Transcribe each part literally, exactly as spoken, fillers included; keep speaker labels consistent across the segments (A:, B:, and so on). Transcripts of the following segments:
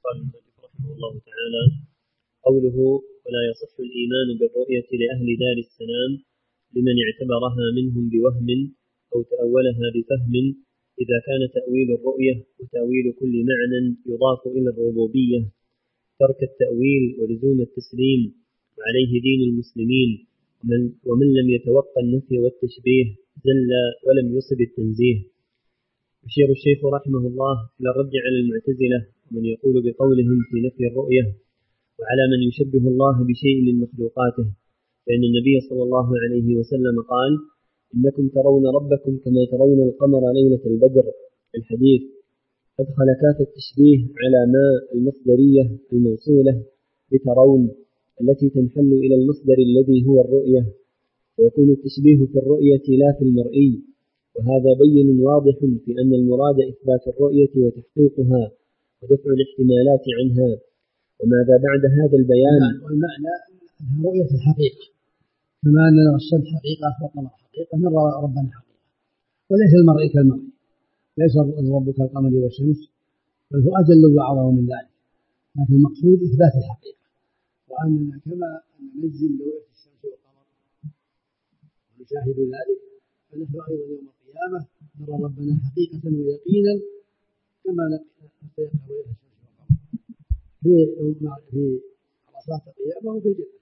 A: قال المؤلف رحمه الله تعالى: قوله ولا يصح الإيمان بالرؤية لأهل دار السلام لمن اعتبرها منهم بوهم أو تأولها بفهم، إذا كان تأويل الرؤية وتأويل كل معنى يضاف إلى الربوبية ترك التأويل ولزوم التسليم، وعليه دين المسلمين، ومن, ومن لم يتوقع النفي والتشبيه زل ولم يصب التنزيه. يشير الشيخ رحمه الله إلى الرد على المعتزلة ومن يقول بقولهم في نفي الرؤية، وعلى من يشبه الله بشيء من مخلوقاته، فإن النبي صلى الله عليه وسلم قال: إنكم ترون ربكم كما ترون القمر ليلة البدر، الحديث. أدخل كاف التشبيه على ما المصدرية الموصولة بترون التي تنحل إلى المصدر الذي هو الرؤية، ويكون التشبيه في الرؤية لا في المرئي، وهذا بين واضح في أن المراد إثبات الرؤية وتحقيقها ودفع الاحتمالات عنها. وماذا بعد هذا البيان؟
B: والمعنى رؤية الحقيقة، كما أن نرى الشمس حقيقة والقمر حقيقة، نرى ربنا حقيقة، وليس المرئي كالمرئي، ليس الرب كالقمر والشمس، بل هو أجل وأعظم من ذلك، لكن المقصود إثبات الحقيقة، وأننا كما ننزل رؤية الشمس والقمر ونشاهد ذلك، فنحن أيضا يوم القيامة نرى ربنا حقيقة ويقينا كما نستيقظ رؤية الشمس والقمر في عرصات القيامة وفي الجنة.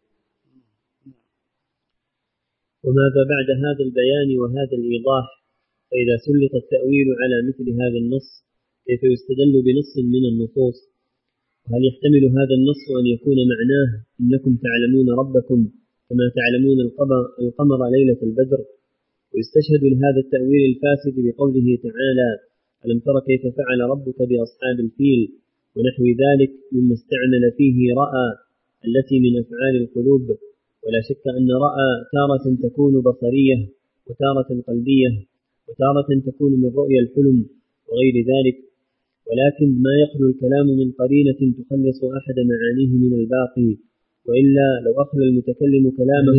A: وماذا بعد هذا البيان وهذا الإيضاح؟ فإذا سلط التأويل على مثل هذا النص كيف يستدل بنص من النصوص؟ وهل يحتمل هذا النص أن يكون معناه إنكم تعلمون ربكم كما تعلمون القمر ليلة البدر؟ ويستشهد لهذا التأويل الفاسد بقوله تعالى: ألم تر كيف فعل ربك بأصحاب الفيل، ونحو ذلك مما استعمل فيه رأى التي من أفعال القلوب. ولا شك أن رأى تارة تكون بصرية وتارة قلبية وتارة تكون من رؤيا الحلم وغير ذلك، ولكن ما يخلو الكلام من قرينة تخلص أحد معانيه من الباقي، وإلا لو أخلى المتكلم كلامه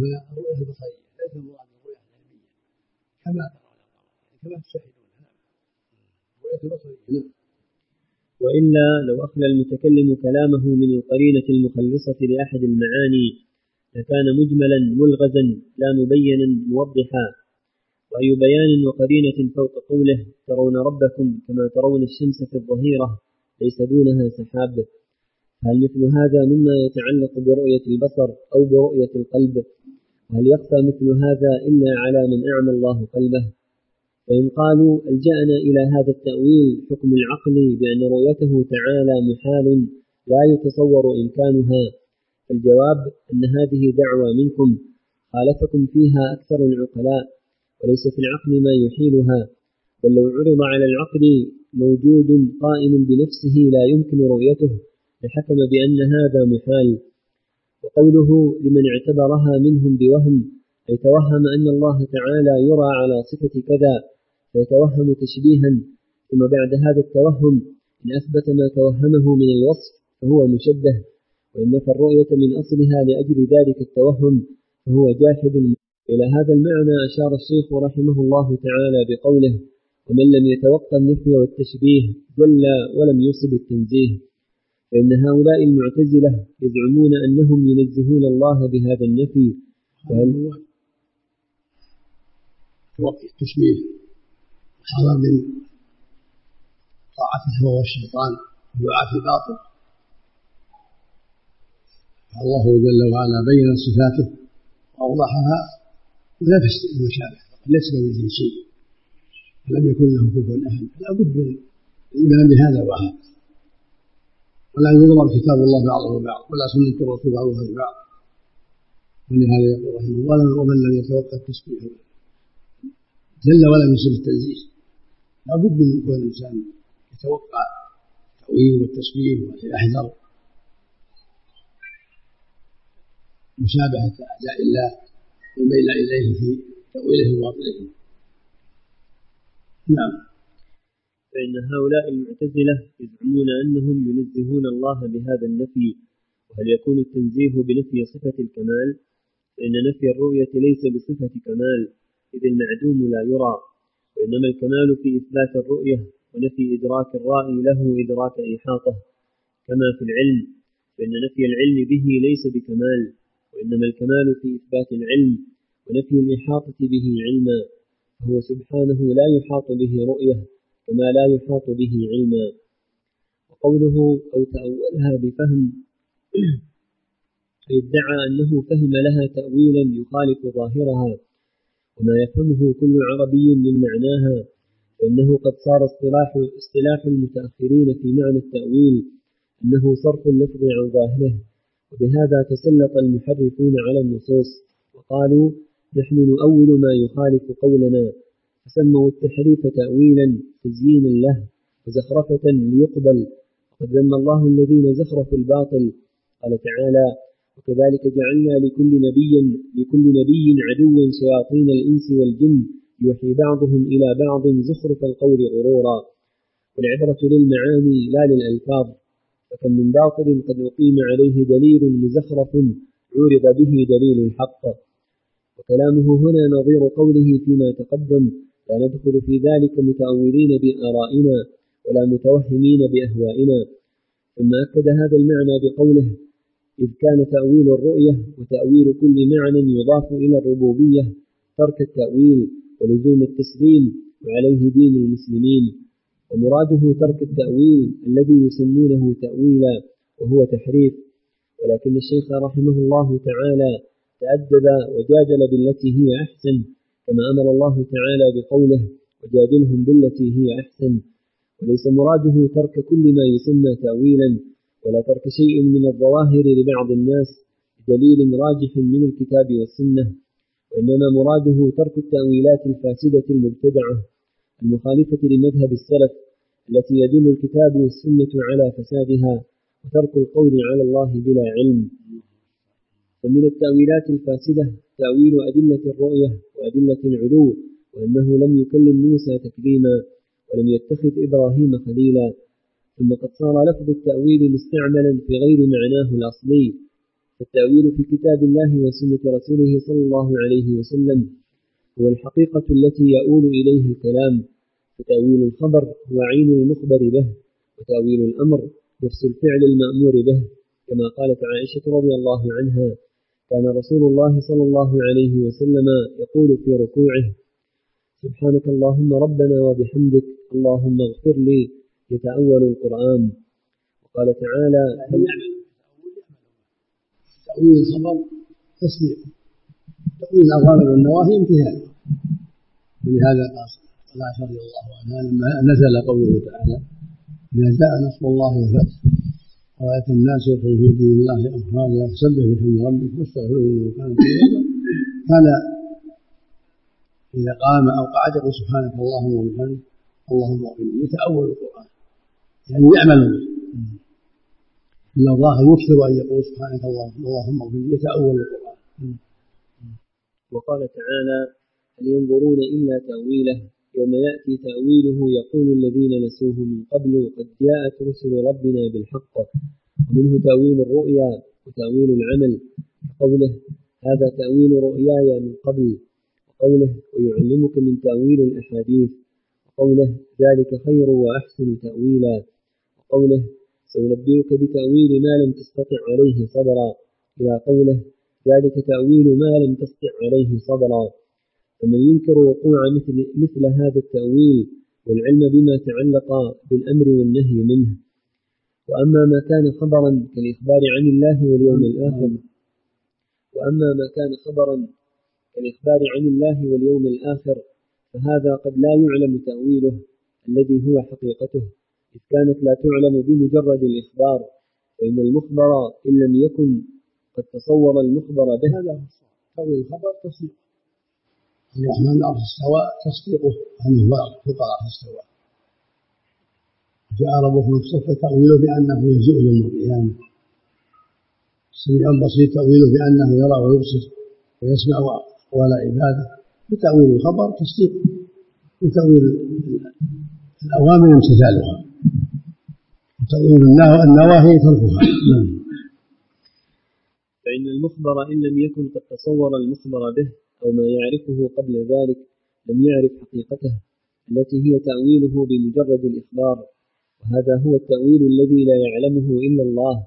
A: وإلا لو أخلى المتكلم كلامه من القرينة المخلصة لأحد المعاني لكان مجملا ملغزا لا مبينا موضحا. وأي بيان وقرينة فوق قوله ترون ربكم كما ترون الشمس في الظهيرة ليس دونها سحاب؟ هل مثل هذا مما يتعلق برؤية البصر أو برؤية القلب؟ وهل يخفى مثل هذا إلا على من أعمى الله قلبه؟ فإن قالوا ألجأنا إلى هذا التأويل حكم العقل بأن رؤيته تعالى محال لا يتصور إمكانها، فالجواب أن هذه دعوى منكم خالفكم فيها أكثر العقلاء، وليس في العقل ما يحيلها، بل لو عرض على العقل موجود قائم بنفسه لا يمكن رؤيته لحكم بأن هذا محال. وقوله لمن اعتبرها منهم بوهم أي توهم أن الله تعالى يرى على صفة كذا فيتوهم تشبيها، ثم بعد هذا التوهم إن أثبت ما توهمه من الوصف فهو مشبه، وإن فالرؤية من أصلها لأجل ذلك التوهم فهو جاحد. إلى هذا المعنى أشار الشيخ رحمه الله تعالى بقوله: ومن لم يتوقع النفي والتشبيه زل ولم يصب التنزيه. فإن هؤلاء المعتزلة يزعمون أنهم ينزهون الله بهذا النفي، وهل
B: توقع التشبيه حذر من طاعة الهوى والشيطان ودعاء في باطل. الله جل وعلا بين صفاته وأوضحها ونفس المشابه، ليس كمثله شيء ولم يكن له كفوا أحد، فلا بد من الإيمان بهذا وهذا، ولا يضرب كتاب الله بعضه بعض ولا سنة الرسول بعضها ببعض. ولهذا يقول رحمه الله: ومن لم يتوقع التشبيه زل ولم يصب التنزيه. لا بد من كل إنسان يتوقع التأويل والتشبيه ويحذر مشابهة أعداء الله والميل إليه في تأويله وباطله. نعم.
A: فإن هؤلاء المعتزلة يزعمون أنهم ينزهون الله بهذا النفي، وهل يكون التنزيه بنفي صفة الكمال؟ فإن نفي الرؤية ليس بصفة كمال، إذ المعدوم لا يرى، وإنما الكمال في إثبات الرؤية ونفي إدراك الرائي له إدراك إحاطة، كما في العلم، فإن نفي العلم به ليس بكمال، وإنما الكمال في إثبات العلم ونفي الإحاطة به علما، فهو سبحانه لا يحاط به رؤية كما لا يحاط به علما. وقوله أو تأولها بفهم يدعى أنه فهم لها تأويلا يخالف ظاهرها وما يفهمه كل عربي من معناها، فإنه قد صار اصطلاح, اصطلاح المتأخرين في معنى التأويل أنه صرف اللفظ عن ظاهره، وبهذا تسلط المحرفون على النصوص وقالوا نحن نؤول ما يخالف قولنا، فسموا التحريف تأويلا تزيينا له وزخرفة ليقبل، وقد ذم الله الذين زخرفوا الباطل. قال تعالى وكذلك جعلنا لكل نبي لكل نبي عدوا شياطين الإنس والجن يوحي بعضهم إلى بعض زخرف القول غرورا. والعبرة للمعاني لا للألفاظ، فكم من باطل قد أقيم عليه دليل مزخرف عورض به دليل الحق. وكلامه هنا نظير قوله فيما تقدم لا ندخل في ذلك متأولين بآرائنا ولا متوهمين بأهوائنا. ثم أكد هذا المعنى بقوله إذ كان تأويل الرؤية وتأويل كل معنى يضاف إلى الربوبية ترك التأويل ولزوم التسليم وعليه دين المسلمين، ومراده ترك التأويل الذي يسمونه تأويلا وهو تحريف. ولكن الشيخ رحمه الله تعالى تأدب وجادل بالتي هي أحسن، كما أمر الله تعالى بقوله وجادلهم بالتي هي أحسن، وليس مراده ترك كل ما يسمى تأويلا ولا ترك شيء من الظواهر لبعض الناس بدليل راجح من الكتاب والسنة، وإنما مراده ترك التأويلات الفاسدة المبتدعة المخالفة لمذهب السلف التي يدل الكتاب والسنة على فسادها، وترك القول على الله بلا علم. فمن التأويلات الفاسدة تأويل أدلة الرؤية وأدلة العلو، وأنه لم يكلم موسى تكليما ولم يتخذ إبراهيم خليلا. ثم قد صار لفظ التأويل مستعملا في غير معناه الأصلي، فالتأويل في كتاب الله وسنة رسوله صلى الله عليه وسلم هو الحقيقة التي يؤول إليها الكلام، فتأويل الخبر هو عين المخبر به، وتأويل الأمر نفس الفعل المأمور به، كما قالت عائشة رضي الله عنها كان رسول الله صلى الله عليه وسلم يقول في ركوعه سبحانك اللهم ربنا وبحمدك اللهم اغفر لي يتأول القرآن. وقال تعالى
B: تأويل الخبر تصديق، تأويل الأوامر والنواهي امتثال. ولهذا قال عائشة رضي الله عنها لما نزل قوله تعالى إذا جاء نصر الله والفتح ورأيت الناس يدخلون في دين الله أفواجا فسبح بحمد ربك واستغفره إنه كان توابا، كان إذا قام أو قعد يقول سبحانك اللهم وبحمدك اللهم اغفر لي، يتأول القرآن يعني يعمل به. إن الله يكثر أن يقول سبحانك اللهم اغفر لي، يتأول القرآن.
A: وقال تعالى هل ينظرون إلا تأويله يوم يأتي تأويله يقول الذين نسوه من قبل قد جاءت رسل ربنا بالحق. ومنه تأويل الرؤيا وتأويل العمل، قوله هذا تأويل رؤياي من قبل، وقوله ويعلمك من تأويل الأحاديث، وقوله ذلك خير وأحسن تأويلا، وقوله سأنبئك بتأويل ما لم تستطع عليه صبرا، إلى قوله ذلك تأويل ما لم تستطع عليه صبرا. فمن ينكر وقوع مثل, مثل هذا التأويل والعلم بما تعلق بالأمر والنهي منه. وأما ما كان خبرا كالإخبار عن الله واليوم الآخر وأما ما كان خبرا كالإخبار عن الله واليوم الآخر فهذا قد لا يعلم تأويله الذي هو حقيقته، إذ كانت لا تعلم بمجرد الإخبار، فإن المخبر إن لم يكن قد تصور المخبر به.
B: هذا تأويل الخبر تصديق الرحمن الأرض استوى، تصديقه أنه فوق العرش استوى. جاء ربكم الصف تأويله بأنه يجيء يوم القيامة. سميع بصير تأويله بأنه يرى ويبصر ويسمع أقوال عباده. بتأويل الخبر تصديق، وتأويل الأوامر امتثالها، وتأويل النواهي تركها.
A: فإن المخبر إن لم يكن قد تصور المخبر به أو ما يعرفه قبل ذلك لم يعرف حقيقته التي هي تأويله بمجرد الإخبار، وهذا هو التأويل الذي لا يعلمه إلا الله.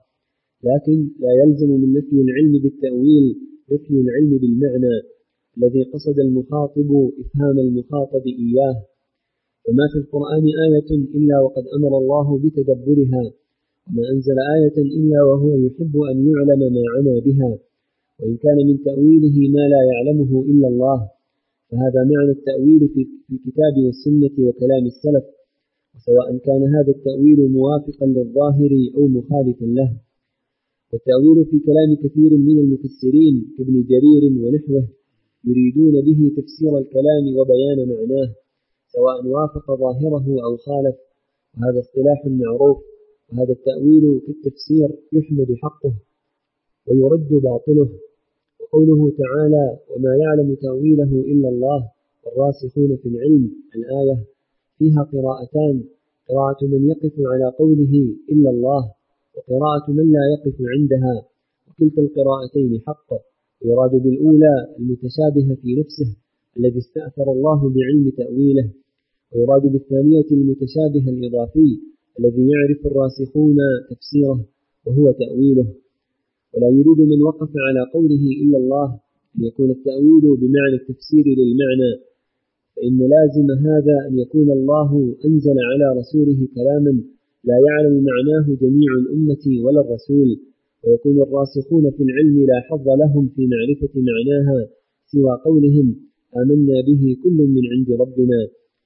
A: لكن لا يلزم من نفي العلم بالتأويل نفي العلم بالمعنى الذي قصد المخاطب إفهام المخاطب إياه. فما في القرآن آية إلا وقد أمر الله بتدبرها، وما أنزل آية إلا وهو يحب أن يعلم ما عنى بها، وإن كان من تأويله ما لا يعلمه إلا الله، فهذا معنى التأويل في الكتاب والسنة وكلام السلف، وسواء كان هذا التأويل موافقا للظاهر أو مخالفا له. والتأويل في كلام كثير من المفسرين كابن جرير ونحوه يريدون به تفسير الكلام وبيان معناه، سواء وافق ظاهره أو خالف، وهذا اصطلاح معروف. وهذا التأويل في التفسير يحمد حقه ويرد باطله. وقوله تعالى وما يعلم تأويله إلا الله والراسخون في العلم الآية فيها قراءتان: قراءة من يقف على قوله إلا الله، وقراءة من لا يقف عندها، وكلتا القراءتين حق. ويراد بالأولى المتشابه في نفسه الذي استأثر الله بعلم تأويله، ويراد بالثانية المتشابه الإضافي الذي يعرف الراسخون تفسيره وهو تأويله. ولا يريد من وقف على قوله إلا الله أن يكون التأويل بمعنى التفسير للمعنى، فإن لازم هذا أن يكون الله أنزل على رسوله كلاما لا يعلم معناه جميع الأمة ولا الرسول، ويكون الراسخون في العلم لا حظ لهم في معرفة معناها سوى قولهم آمنا به كل من عند ربنا.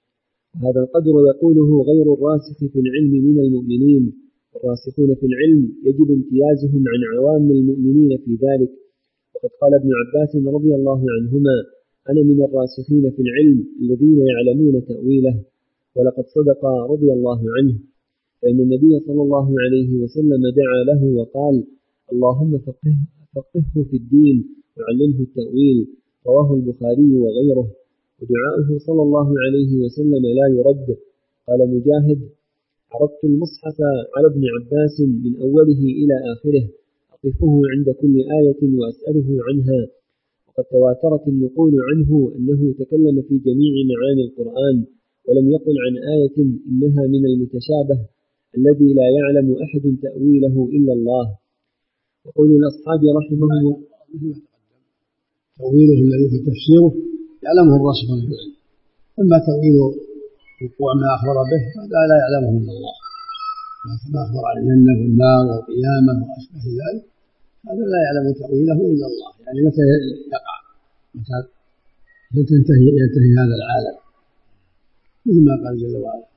A: هذا القدر يقوله غير الراسخ في العلم من المؤمنين. الراسخون في العلم يجب امتيازهم عن عوام المؤمنين في ذلك. وقد قال ابن عباس رضي الله عنهما أنا من الراسخين في العلم الذين يعلمون تأويله. ولقد صدق رضي الله عنه، فإن النبي صلى الله عليه وسلم دعا له وقال اللهم فقه فقهه في الدين وعلمه التأويل. رواه البخاري وغيره. ودعاؤه صلى الله عليه وسلم لا يرد. قال مجاهد عرضت المصحف على ابن عباس من أوله إلى آخره أقفه عند كل آية وأسأله عنها. وقد تواترت النقول عنه أنه تكلم في جميع معاني القرآن، ولم يقل عن آية إنها من المتشابه الذي لا يعلم أحد تأويله إلا الله. وقول الأصحاب رحمهم الله
B: تأويله الذي في تفسيره يعلمه الراسخون في العلم، أما تأويل وقوع ما أخبر به هذا لا يعلمه إلا الله، ما أخبر عن الجنة والنار والقيامة وأشبه ذلك هذا لا يعلم تأويله إلا الله. يعني متى يقع، متى تنتهي ينتهي هذا العالم، مثل ما قال جل وعلا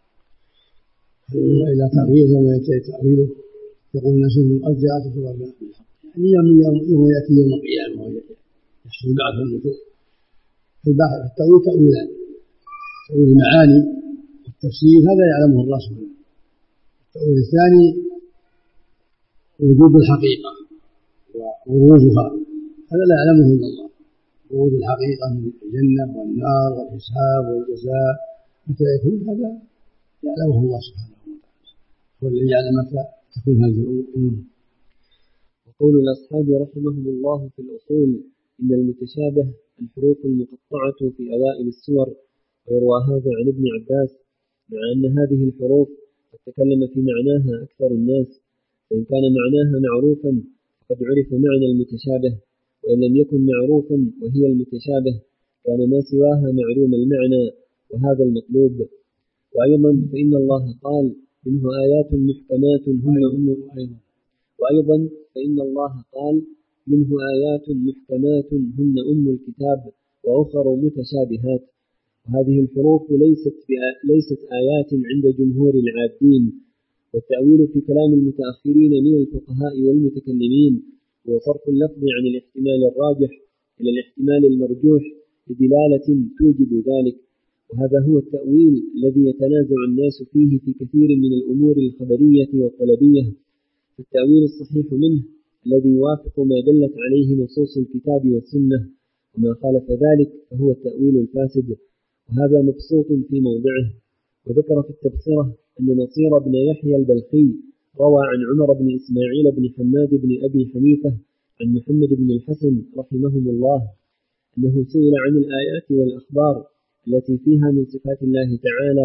B: وإلى تأويله يوم يأتي تأويله يقول الناس من قد جاءت ربنا بالحق، يعني يوم يوم يأتي يوم القيامة ويحصل بعث النشور. التأويل تأويلان: تأويل المعاني والتفسير هذا يعلمه الرسول. التأويل الثاني وجود الحقيقة وورودها هذا لا يعلمه إلا الله. ورود الحقيقة من الجنة والنار والحساب والجزاء متى يكون هذا يعلمه الله سبحانه وتعالى، هو الذي يعلم متى تكون هذه الأمور.
A: وقول الأصحاب رحمهم الله في الأصول إن المتشابه الحروف المقطعة في أوائل السور، ويروى هذا عن ابن عباس، مع أن هذه الحروف قد تكلم في معناها أكثر الناس، فإن كان معناها معروفا فقد عرف معنى المتشابه، وإن لم يكن معروفا وهي المتشابه كان ما سواها معلوم المعنى، وهذا المطلوب. وأيضا فإن الله قال منه آيات محكمات هن أم وأيضا فإن الله قال منه آيات محكمات هن أم الكتاب وأخر متشابهات. وهذه الحروف ليست, ليست آيات عند جمهور العادين. والتأويل في كلام المتأخرين من الفقهاء والمتكلمين هو صرف اللفظ عن الاحتمال الراجح إلى الاحتمال المرجوح بدلالة توجب ذلك، وهذا هو التأويل الذي يتنازع الناس فيه في كثير من الأمور الخبرية والطلبية. التأويل الصحيح منه الذي يوافق ما دلت عليه نصوص الكتاب والسنة، وما خالف ذلك فهو التأويل الفاسد، وهذا مبسوط في موضعه. وذكر في التبصرة أن نصير بن يحيى البلخي روى عن عمر بن إسماعيل بن حماد بن أبي حنيفة عن محمد بن الحسن رحمهم الله أنه سئل عن الآيات والأخبار التي فيها من صفات الله تعالى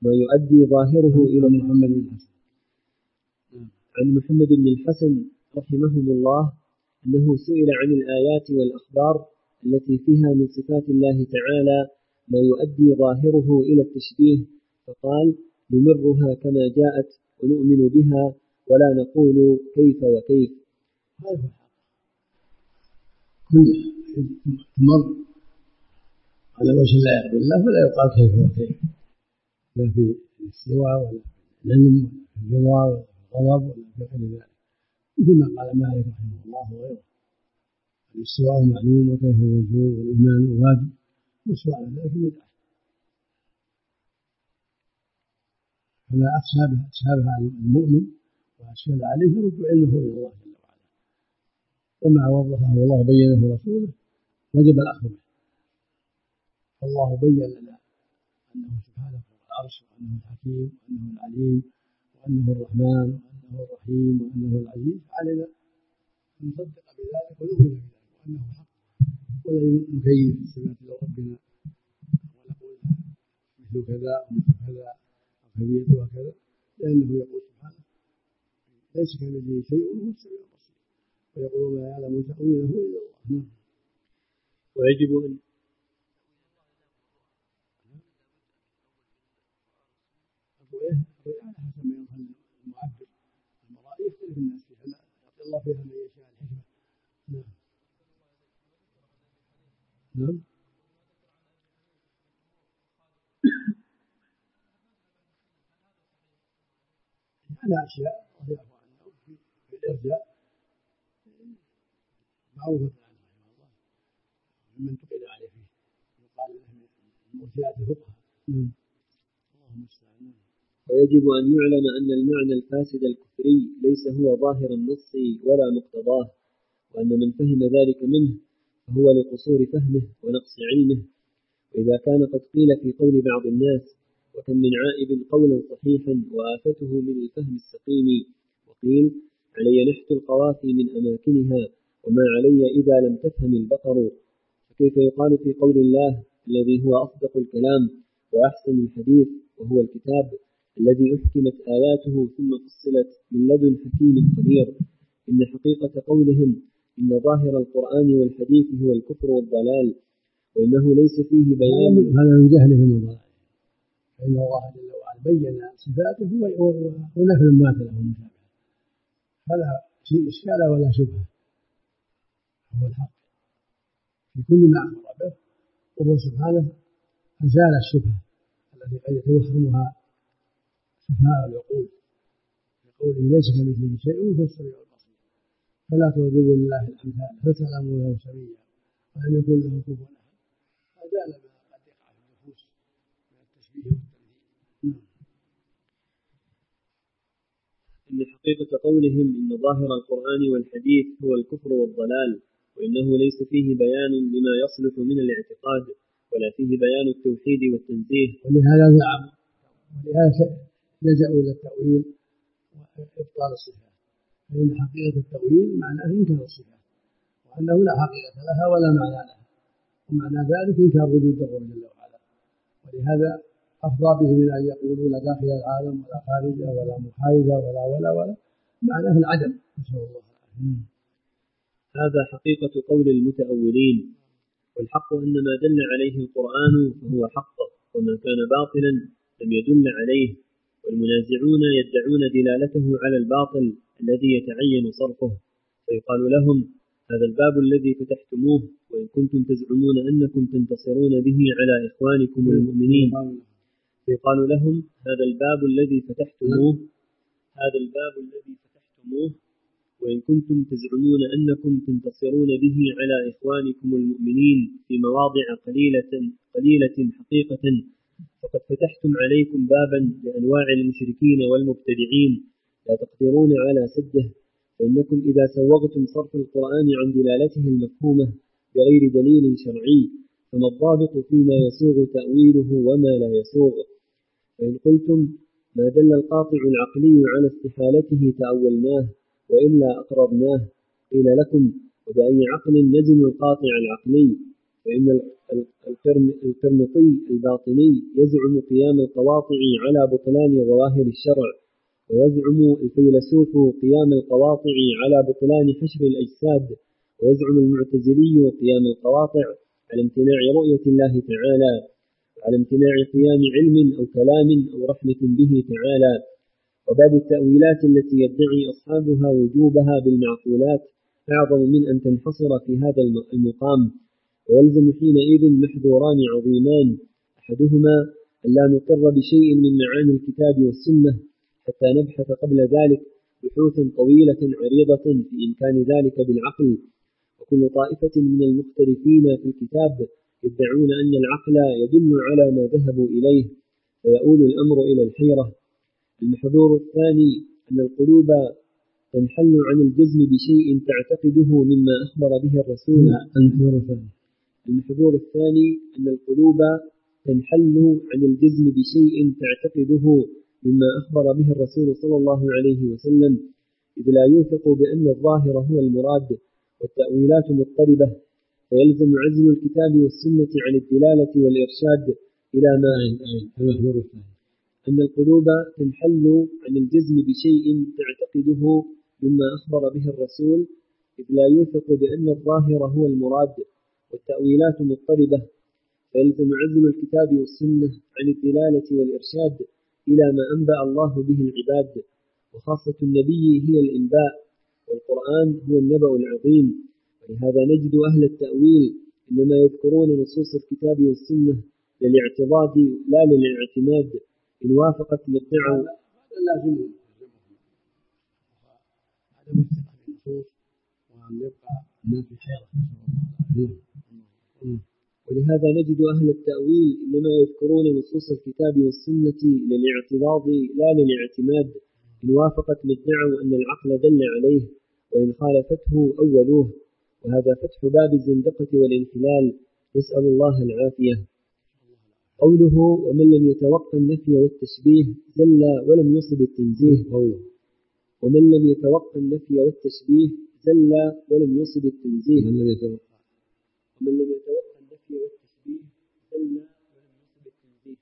A: ما يؤدي ظاهره إلى
B: محمد بن الحسن.
A: عن محمد بن الحسن رحمهم الله أنه سئل عن الآيات والأخبار التي فيها من صفات الله تعالى ما يؤدي ظاهره إلى التشبيه، فقال: نمرها كما جاءت ونؤمن بها ولا نقول كيف وكيف.
B: كل تمر على وجه لا يقبل الله ولا يقال كيف وكيف، لا في الاستواء ولا في العلم ولا في الرضا ولا في الغضب ولا في غير ذلك، مثل ما قال مالك رحمه الله وغيره: الاستواء معلوم وكيف مجهول والإيمان واجب والسؤال عن ذلك بدعة. فما أشابه أشابه المؤمن وأشكل عليه يرد علمه إلى الله جل وعلا، وما وضحه الله بينه رسوله وجب الأخذ به. فالله بين لنا أنه سبحانه فوق العرش، وأنه الحكيم، وأنه العليم، وأنه الرحمن، وأنه الرحيم، وأنه العزيز، علينا أن نصدق بذلك ونؤمن بذلك وأنه حق، ولا نكيف الصفات لربنا ونقول مثل كذا ومثل كذا وكبيرة وكذا، لأنه يقول سبحانه: ليس كمثله شيء وهو السميع البصير، ويقول: ما يعلم تأويله إلا الله.
A: ويجب أن
B: على حسب ما يظهر المعبر المرائي يختلف الناس فيها، لا يعطي الله فيها من يشاء الحكمة. نعم نعم على أشياء رضي الله عنه في الإرجاء معروفة عنه رحمه الله، ممن تقل عليه فيه يقال له من مرجئات الفقهاء. اللهم استعان.
A: ويجب أن يعلم أن المعنى الفاسد الكفري ليس هو ظاهر النص ولا مقتضاه، وأن من فهم ذلك منه فهو لقصور فهمه ونقص علمه. وإذا كان قد قيل في قول بعض الناس: وكم من عائب قولا صحيحا وآفته من الفهم السقيم، وقيل: علي نحت القوافي من أماكنها وما علي إذا لم تفهم البقر، فكيف يقال في قول الله الذي هو أصدق الكلام وأحسن الحديث وهو الكتاب الذي أحكمت آياته ثم فصلت من لدن حكيم خبير: إن حقيقة قولهم إن ظاهر القرآن والحديث هو الكفر والضلال، وإنه ليس فيه بيان.
B: هذا من جهلهم وضلالهم، فإن الله جل وعلا بين صفاته ونفى المماثلة والمشابهة، فلا شيء إشكال ولا شبهة، هو الحق في كل ما أمر به، وهو سبحانه أزال الشبهة التي قد يتوهمها سفهاء العقول بقوله: ليس كمثله شيء وهو السميع البصير، فلا تضربوا لله الأمثال هل تعلموا له سميا ولم يكن له كفوا أحد. أزال ما قد يقع في النفوس من التشبيه والتمثيل.
A: إن حقيقة قولهم إن ظاهر القرآن والحديث هو الكفر والضلال، وإنه ليس فيه بيان لما يصلح من الاعتقاد ولا فيه بيان التوحيد والتنزيه.
B: ولهذا زعم ولهذا لجأوا إلى التأويل وإبطال الصفات، فإن حقيقة التأويل معناه إنكار الصفات وأنه لا حقيقة لها ولا معنى لها، ومعنى ذلك إنكار وجود الرب جل وعلا. ولهذا أفضى به من أن يقولوا لا داخل العالم ولا خارجه ولا محايدة ولا ولا ولا معناه العدم، نسأل الله العافية.
A: هذا حقيقة قول المتأولين، والحق أن ما دل عليه القرآن فهو حق، وما كان باطلا لم يدل عليه، والمنازعون يدعون دلالته على الباطل الذي يتعين صرفه، فيقال لهم: هذا الباب الذي فتحتموه وإن كنتم تزعمون أنكم تنتصرون به على إخوانكم المؤمنين. فيقال لهم: هذا الباب الذي فتحتموه هذا الباب الذي فتحتموه وإن كنتم تزعمون أنكم تنتصرون به على إخوانكم المؤمنين في مواضع قليلة قليلة حقيقة، فقد فتحتم عليكم بابا لأنواع المشركين والمبتدعين لا تقدرون على سده، فإنكم إذا سوغتم صرف القرآن عن دلالته المفهومة بغير دليل شرعي فما الضابط فيما يسوغ تأويله وما لا يسوغ؟ فإن قلتم ما دل القاطع العقلي على استحالته تأولناه وإلا أقررناه، قيل لكم: وبأي عقل نزن القاطع العقلي؟ فإن القرمطي الباطني يزعم قيام القواطع على بطلان ظواهر الشرع، ويزعم الفيلسوف قيام القواطع على بطلان حشر الأجساد، ويزعم المعتزلي قيام القواطع على امتناع رؤية الله تعالى، على امتناع قيام علم أو كلام أو رحمة به تعالى. وباب التأويلات التي يدعي أصحابها وجوبها بالمعقولات أعظم من أن تنحصر في هذا المقام، ويلزم حينئذ محذوران عظيمان: أحدهما أن لا نقر بشيء من معاني الكتاب والسنة حتى نبحث قبل ذلك بحوثا طويلة عريضة في إمكان ذلك بالعقل. وكل طائفة من المختلفين في الكتاب يدعون أن العقل يدل على ما ذهبوا إليه، فيؤول الأمر إلى الحيرة. المحذور الثاني أن القلوب تنحل عن الجزم بشيء تعتقده مما أخبر به الرسول. المحذور الثاني أن القلوب تنحل عن الجزم بشيء تعتقده مما أخبر به الرسول صلى الله عليه وسلم، إذ لا يوثق بأن الظاهر هو المراد، والتأويلات مضطربة، فيلزم عزل الكتاب والسنة عن الدلالة والإرشاد إلى ما أن القلوب تنحل عن الجزم بشيء تعتقده مما أخبر به الرسول، إذ لا يوثق بأن الظاهر هو المراد، والتأويلات مضطربة، فيلزم عزل الكتاب والسنة عن الدلالة والإرشاد إلى ما أنبأ الله به العباد، وخاصة النبي هي الإنباء، والقرآن هو النبأ العظيم. ولهذا نجد أهل التأويل إنما يذكرون نصوص الكتاب والسنة للاعتضاد لا للاعتماد، إن وافقت ما ادعوا.
B: عدم الثقة بالنصوص وأن يبقى الناس في حيرة.
A: ولهذا نجد أهل التأويل إنما يذكرون نصوص الكتاب والسنة للاعتراض لا للاعتماد، إن وافقت ما ادعوا أن العقل دل عليه، وإن خالفته أولوه، وهذا فتح باب الزندقة والانحلال، نسأل الله العافية. قوله ومن لم يتوقع النفي والتشبيه زل ولم يصب التنزيه. ومن لم يتوقع النفي والتشبيه زل ولم يصب التنزيه. ومن لم يتوقع ومن لم يتوقع النفي والتشبيه زل ولم يصب التنزيه.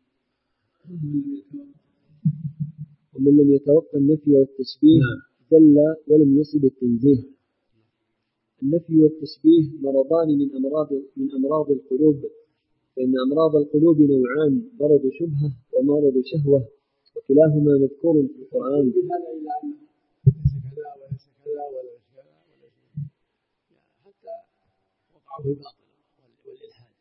A: ومن لم يتوقع النفي والتشبيه زل ولم يصب التنزيه. النفي والتشبيه مرضان من أمراض من أمراض القلوب، فإن أمراض القلوب نوعان: مرض شبهة ومرض شهوة، وكلاهما مذكور في القرآن.
B: حتى وقعوا في الباطل والإلحاد.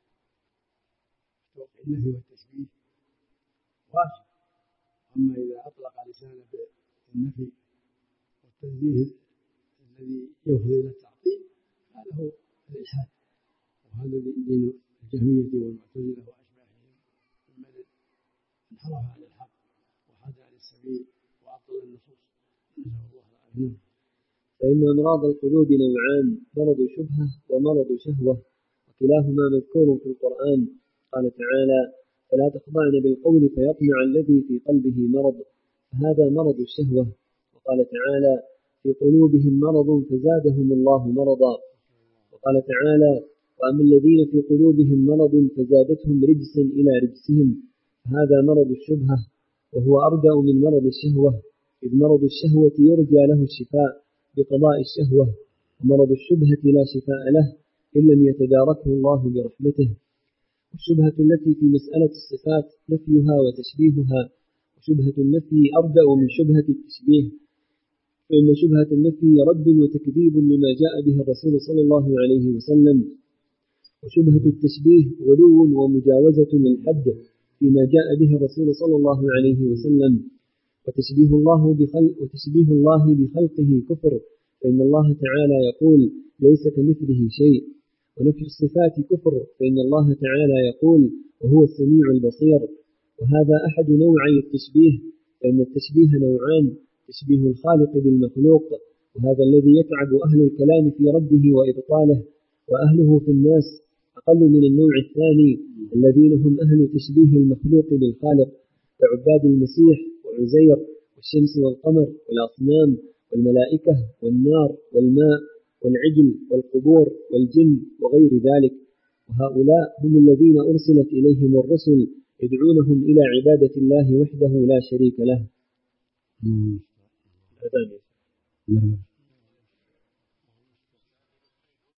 B: النفي والتشبيه واجب، أما إذا أطلق لسانه بالنفي والتنزيه الذي يفضي إلى التعطيل هذا هو الإلحاد، وهذا دين الجهمية والمعتزلة وأشباههم ممن انحرف عن الحق وحاد عن السبيل وعطل النصوص، نسأل الله العافية.
A: فإن أمراض القلوب نوعان: مرض شبهة ومرض شهوة، وكلاهما مذكور في القرآن. قال تعالى: فلا تخضعن بالقول فيطمع الذي في قلبه مرض، فهذا مرض الشهوة. وقال تعالى: في قلوبهم مرض فزادهم الله مرضا. وقال تعالى: وأما الذين في قلوبهم مرض فزادتهم رجسا إلى رجسهم، فهذا مرض الشبهة، وهو أردأ من مرض الشهوة، إذ مرض الشهوة يرجى له الشفاء بقضاء الشهوة، ومرض الشبهة لا شفاء له إن لم يتداركه الله برحمته. والشبهة التي في مسألة الصفات نفيها وتشبيهها، وشبهة النفي أردأ من شبهة التشبيه، فإن شبهة النفي رد وتكذيب لما جاء به الرسول صلى الله عليه وسلم، وشبهة التشبيه غلو ومجاوزة للحد فيما جاء به الرسول صلى الله عليه وسلم. وتشبيه الله بخلق وتشبيه الله بخلقه كفر، فإن الله تعالى يقول: ليس كمثله شيء. ونفي الصفات كفر، فإن الله تعالى يقول: وهو السميع البصير. وهذا أحد نوعي التشبيه، فإن التشبيه نوعان: تشبيه الخالق بالمخلوق، وهذا الذي يتعب أهل الكلام في رده وإبطاله، وأهله في الناس أقل من النوع الثاني الذين هم أهل تشبيه المخلوق بالخالق، كعباد المسيح وعزير والشمس والقمر والأصنام والملائكة والنار والماء والعجل والقبور والجن وغير ذلك. وهؤلاء هم الذين أرسلت إليهم الرسل يدعونهم إلى عبادة الله وحده لا شريك له.